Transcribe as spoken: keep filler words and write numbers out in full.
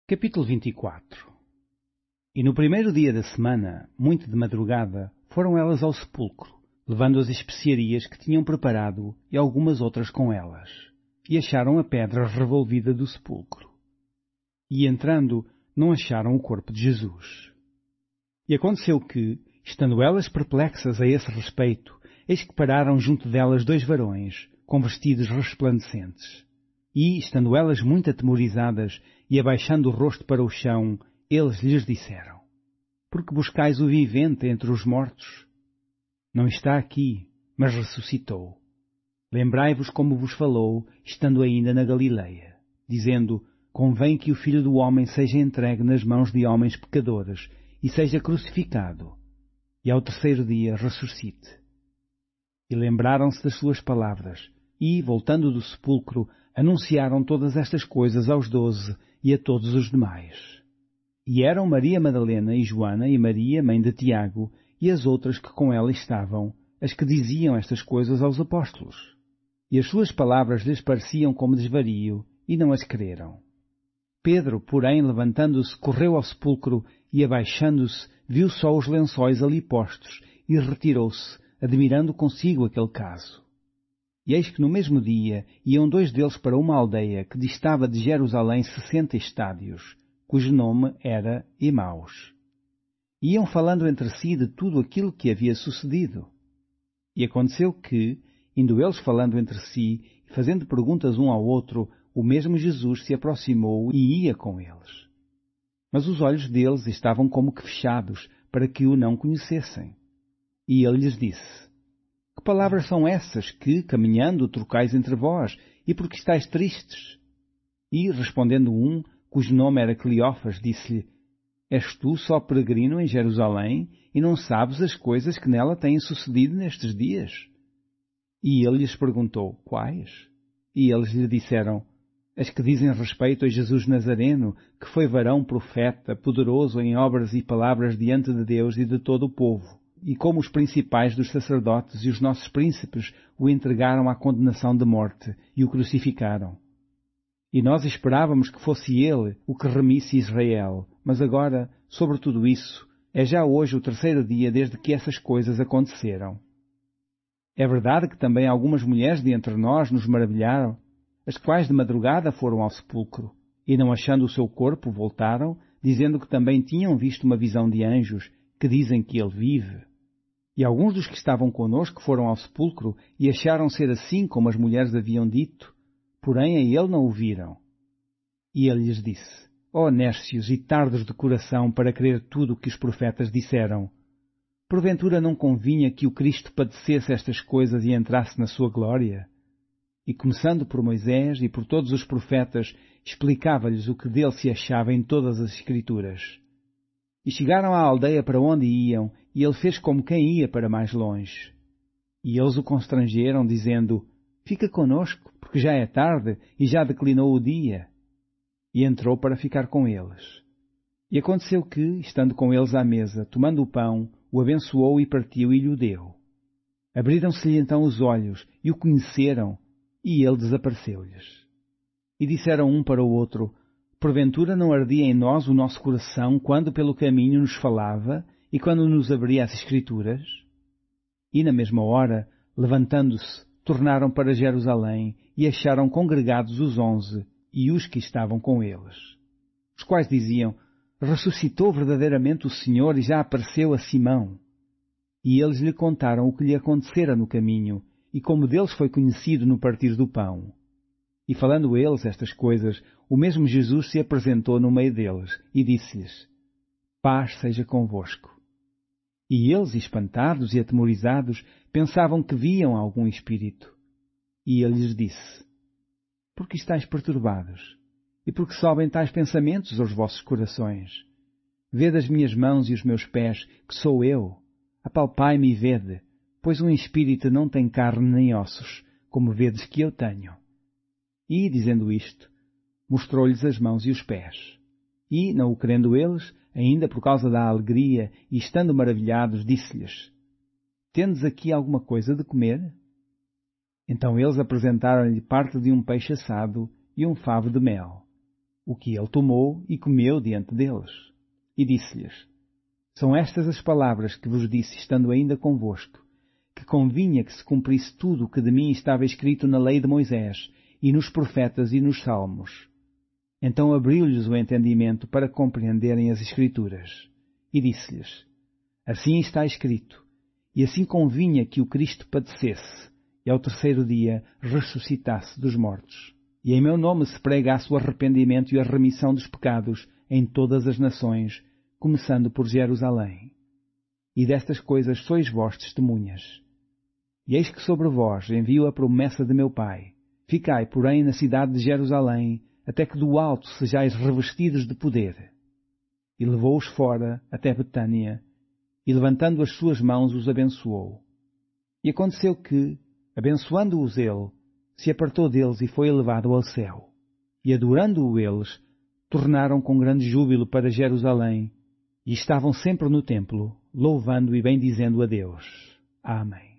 Capítulo vinte e quatro. E no primeiro dia da semana, muito de madrugada, foram elas ao sepulcro, levando as especiarias que tinham preparado e algumas outras com elas, e acharam a pedra revolvida do sepulcro. E entrando, não acharam o corpo de Jesus. E aconteceu que, estando elas perplexas a esse respeito, eis que pararam junto delas dois varões, com vestidos resplandecentes. E, estando elas muito atemorizadas e abaixando o rosto para o chão, eles lhes disseram: Por que buscais o vivente entre os mortos? Não está aqui, mas ressuscitou. Lembrai-vos como vos falou, estando ainda na Galileia, dizendo: Convém que o Filho do Homem seja entregue nas mãos de homens pecadores e seja crucificado, e ao terceiro dia ressuscite. E lembraram-se das suas palavras, e, voltando do sepulcro, anunciaram todas estas coisas aos doze e a todos os demais. E eram Maria Madalena e Joana e Maria, mãe de Tiago, e as outras que com ela estavam, as que diziam estas coisas aos apóstolos. E as suas palavras lhes pareciam como desvario, e não as creram. Pedro, porém, levantando-se, correu ao sepulcro, e abaixando-se, viu só os lençóis ali postos, e retirou-se, admirando consigo aquele caso. E eis que no mesmo dia iam dois deles para uma aldeia que distava de Jerusalém sessenta estádios, cujo nome era Emaús. Iam falando entre si de tudo aquilo que havia sucedido. E aconteceu que, indo eles falando entre si e fazendo perguntas um ao outro, o mesmo Jesus se aproximou e ia com eles. Mas os olhos deles estavam como que fechados, para que o não conhecessem. E ele lhes disse: Que palavras são essas que, caminhando, trocais entre vós, e por que estáis tristes? E, respondendo um, cujo nome era Cleófas, disse-lhe: És tu só peregrino em Jerusalém, e não sabes as coisas que nela têm sucedido nestes dias? E ele lhes perguntou: Quais? E eles lhe disseram: As que dizem respeito a Jesus Nazareno, que foi varão profeta, poderoso em obras e palavras diante de Deus e de todo o povo, e como os principais dos sacerdotes e os nossos príncipes o entregaram à condenação de morte e o crucificaram. E nós esperávamos que fosse ele o que remisse Israel, mas agora, sobre tudo isso, é já hoje o terceiro dia desde que essas coisas aconteceram. É verdade que também algumas mulheres de entre nós nos maravilharam, as quais de madrugada foram ao sepulcro, e não achando o seu corpo voltaram, dizendo que também tinham visto uma visão de anjos, que dizem que ele vive. E alguns dos que estavam conosco foram ao sepulcro e acharam ser assim como as mulheres haviam dito, porém a ele não o viram. E ele lhes disse: Ó nércios e tardos de coração para crer tudo o que os profetas disseram, porventura não convinha que o Cristo padecesse estas coisas e entrasse na sua glória? E começando por Moisés e por todos os profetas, explicava-lhes o que dele se achava em todas as Escrituras. E chegaram à aldeia para onde iam, e ele fez como quem ia para mais longe. E eles o constrangeram, dizendo: Fica conosco, porque já é tarde e já declinou o dia. E entrou para ficar com eles. E aconteceu que, estando com eles à mesa, tomando o pão, o abençoou e partiu e lhe deu. Abriram-se-lhe então os olhos, e o conheceram, e ele desapareceu-lhes. E disseram um para o outro: Porventura não ardia em nós o nosso coração quando pelo caminho nos falava e quando nos abria as Escrituras? E na mesma hora, levantando-se, tornaram para Jerusalém e acharam congregados os onze e os que estavam com eles, os quais diziam: Ressuscitou verdadeiramente o Senhor e já apareceu a Simão. E eles lhe contaram o que lhe acontecera no caminho e como deles foi conhecido no partir do pão. E falando eles estas coisas, o mesmo Jesus se apresentou no meio deles e disse-lhes: Paz seja convosco. E eles, espantados e atemorizados, pensavam que viam algum espírito. E ele lhes disse: Por que estáis perturbados? E por que sobem tais pensamentos aos vossos corações? Vede as minhas mãos e os meus pés, que sou eu. Apalpai-me e vede, pois um espírito não tem carne nem ossos, como vedes que eu tenho. E, dizendo isto, mostrou-lhes as mãos e os pés. E, não o querendo eles, ainda por causa da alegria, e estando maravilhados, disse-lhes: Tendes aqui alguma coisa de comer? Então eles apresentaram-lhe parte de um peixe assado e um favo de mel. o que ele tomou e comeu diante deles. E disse-lhes: São estas as palavras que vos disse estando ainda convosco, que convinha que se cumprisse tudo o que de mim estava escrito na lei de Moisés, e nos profetas e nos salmos. Então abriu-lhes o entendimento para compreenderem as Escrituras. E disse-lhes: Assim está escrito, e assim convinha que o Cristo padecesse, e ao terceiro dia ressuscitasse dos mortos. E em meu nome se pregasse o arrependimento e a remissão dos pecados em todas as nações, começando por Jerusalém. E destas coisas sois vós testemunhas. E eis que sobre vós envio a promessa de meu Pai. Ficai, porém, na cidade de Jerusalém, até que do alto sejais revestidos de poder. E levou-os fora até Betânia, e levantando as suas mãos os abençoou. E aconteceu que, abençoando-os ele, se apartou deles e foi elevado ao céu. E adorando-o eles, tornaram com grande júbilo para Jerusalém, e estavam sempre no templo, louvando e bendizendo a Deus. Amém.